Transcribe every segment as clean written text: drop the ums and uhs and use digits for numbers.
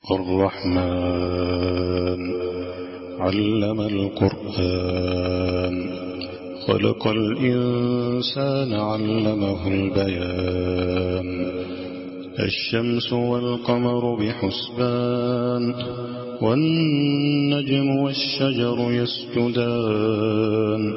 الرحمن علم القرآن خلق الإنسان علمه البيان الشمس والقمر بحسبان والنجم والشجر يسجدان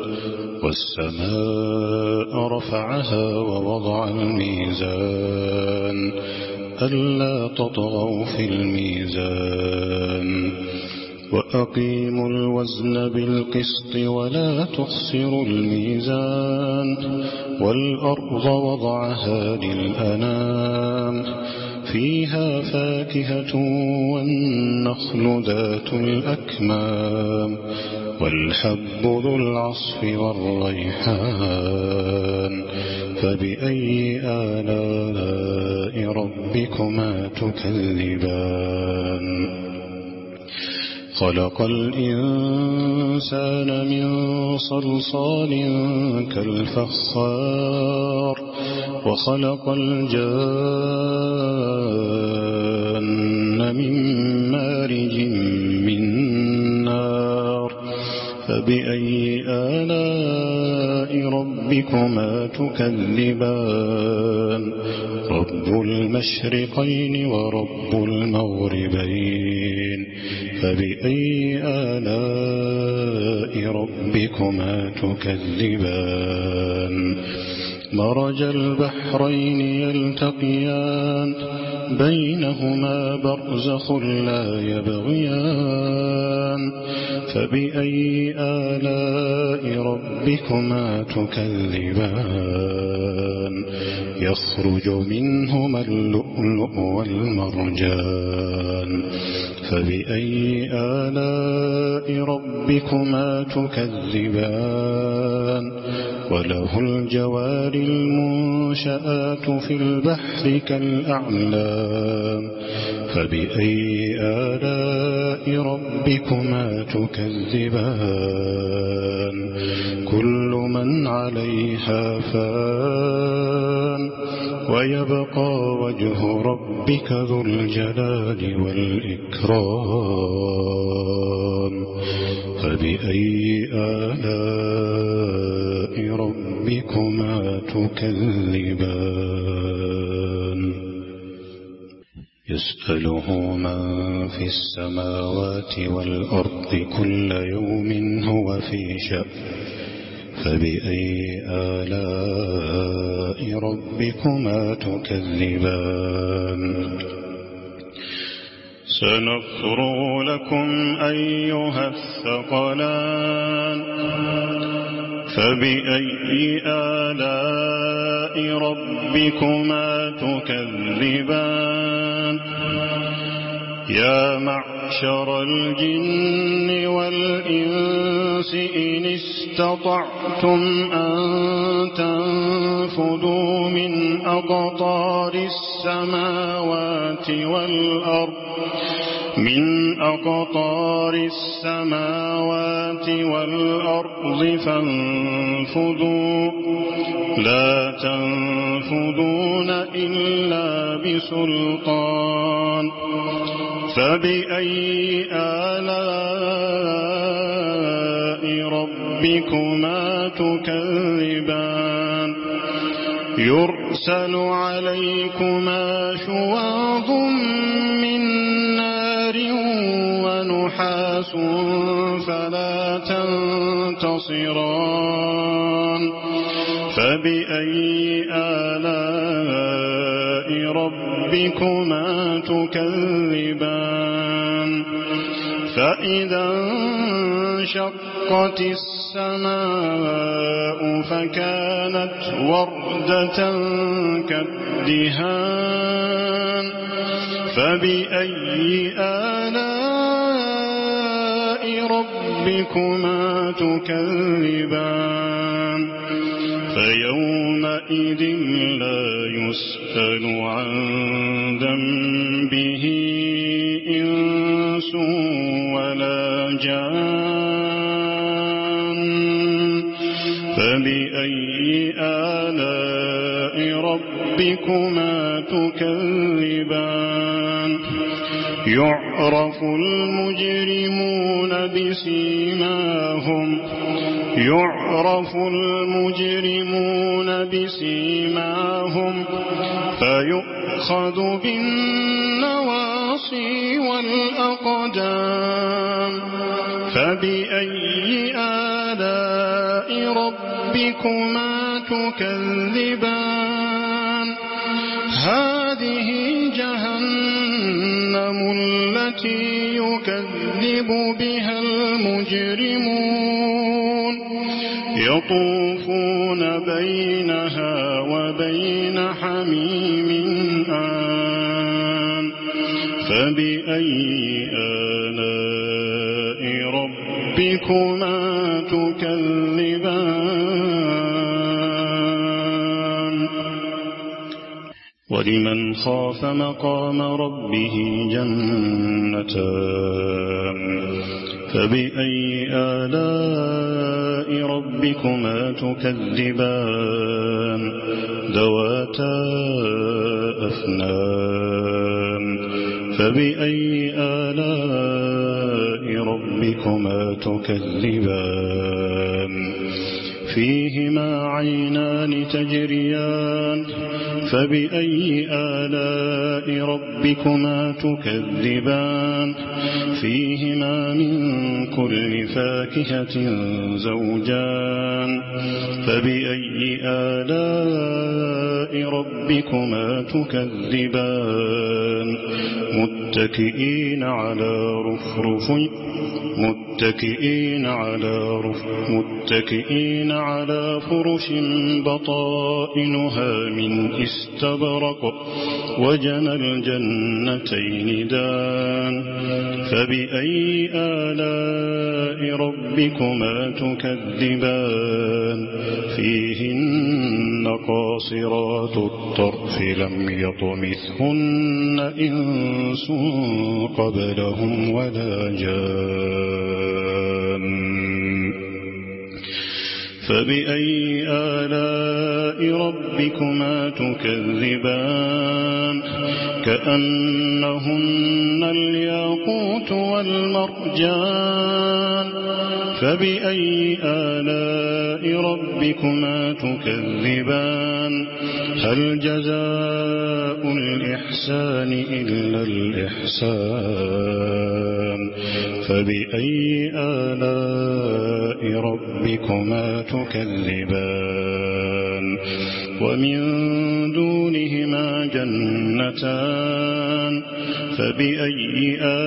والسماء رفعها ووضع الميزان ألا تطغوا في الميزان وأقيموا الوزن بالقسط ولا تخسروا الميزان والأرض وضعها للأنام فيها فاكهة والنخل ذات الأكمام والحب ذو العصف والريحان فبأي آلاء ربكما تكذبان خلق الإنسان من صلصال كالفخار وخلق الجان من مارج من نار فبأي آلاء ربكما تكذبان رب المشرقين ورب المغربين فبأي آلاء ربكما تكذبان مرج البحرين يلتقيان بينهما برزخ لا يبغيان فبأي آلاء ربكما تكذبان يخرج منهما اللؤلؤ والمرجان فبأي آلاء ربكما تكذبان وله الجوار المنشآت في البحر كالأعلام فبأي آلاء ربكما تكذبان كل من عليها فان ويبقى وجه ربك ذو الجلال والإكرام فبأي آلاء ربكما تكذبان يسأله من في السماوات والأرض كل يوم هو في شأن فبأي آلاء ربكما تكذبان سنفرغ لكم أيها الثقلان فبأي آلاء ربكما تكذبان يا معشر الجن والإنس إن استطعتم أن تنفذوا من أقطار السماوات والأرض فانفذوا لا تنفذون إلا بسلطان فبأي آلاء ربكما تكذبان يرسل عليكما شواظ من نار ونحاس فلا تنتصران فبأي آلاء ربكما تكذبان فإذا انشقت السماء فكانت وردة كالدهان فبأي آلاء ربكما تكذبان فيومئذ لا يسأل عن ذنبه إنس ولا جان فبأي آلاء ربكما تكذبان يعرف المجرمون بسيماهم فيؤخذ بالنواصي والأقدام فبأي آلاء ربكما تكذبان هذه جهنم التي يكذب بها المجرمون يطوفون بينها وبين حميم آن فبأي آلاء ربكما تكذبان ولمن خاف مقام ربه جنتان فبأي آلاء ربكما تكذبان ذواتا أفنان فبأي آلاء ربكما تكذبان فيهما عينان تجريان فبأي آلاء ربكما تكذبان فيهما من كل فاكهة زوجان فبأي آلاء ربكما تكذبان متكئين على فرش بطائنها من استبرق وجنى الجنتين دان فبأي آلاء ربكما تكذبان فيهن قاصرات الطرف لم يطمثهن إنس قبلهم ولا جان فبأي آلاء ربكما تكذبان كأنهن الياقوت والمرجان فبأي آلاء ربكما تكذبان هل جزاء الإحسان إلا الإحسان فبأي آلاء ربكما تكذبان ومن دونهما جنتان فبأي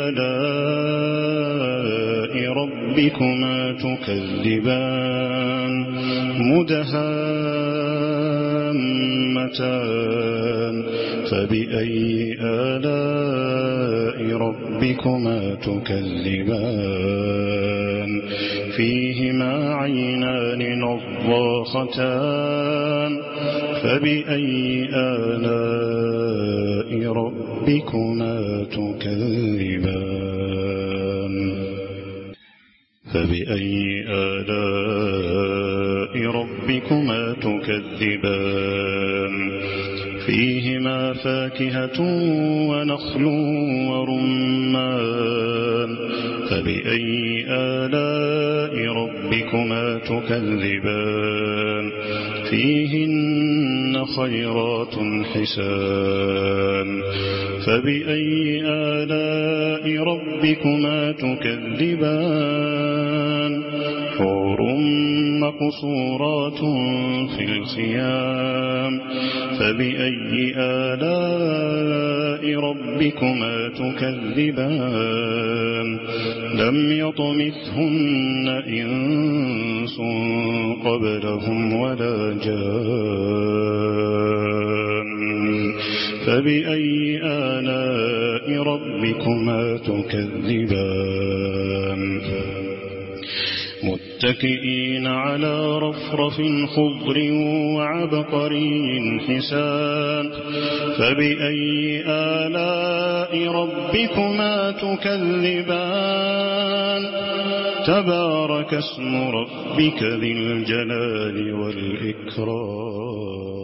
آلاء ربكما تكذبان مدهامتان فبأي آلاء ربكما تكذبان فيهما عينان نضاختان فبأي آلاء ربكما تكذبان فبأي آلاء ربكما تكذبان فيهما فاكهة ونخل ورمان فبأي آلاء ربكما تكذبان فيهن خيرات حسان فبأي آلاء ربكما تكذبان حور مقصورات في الخيام فبأي آلاء ربكما تكذبان لم يطمثهن إنس قبلهم ولا جان فبأي آلاء ربكما تكذبان متكئين على رفرف خضر وعبقري حسان فبأي آلاء ربكما تكذبان تبارك اسم ربك ذي الجلال والإكرام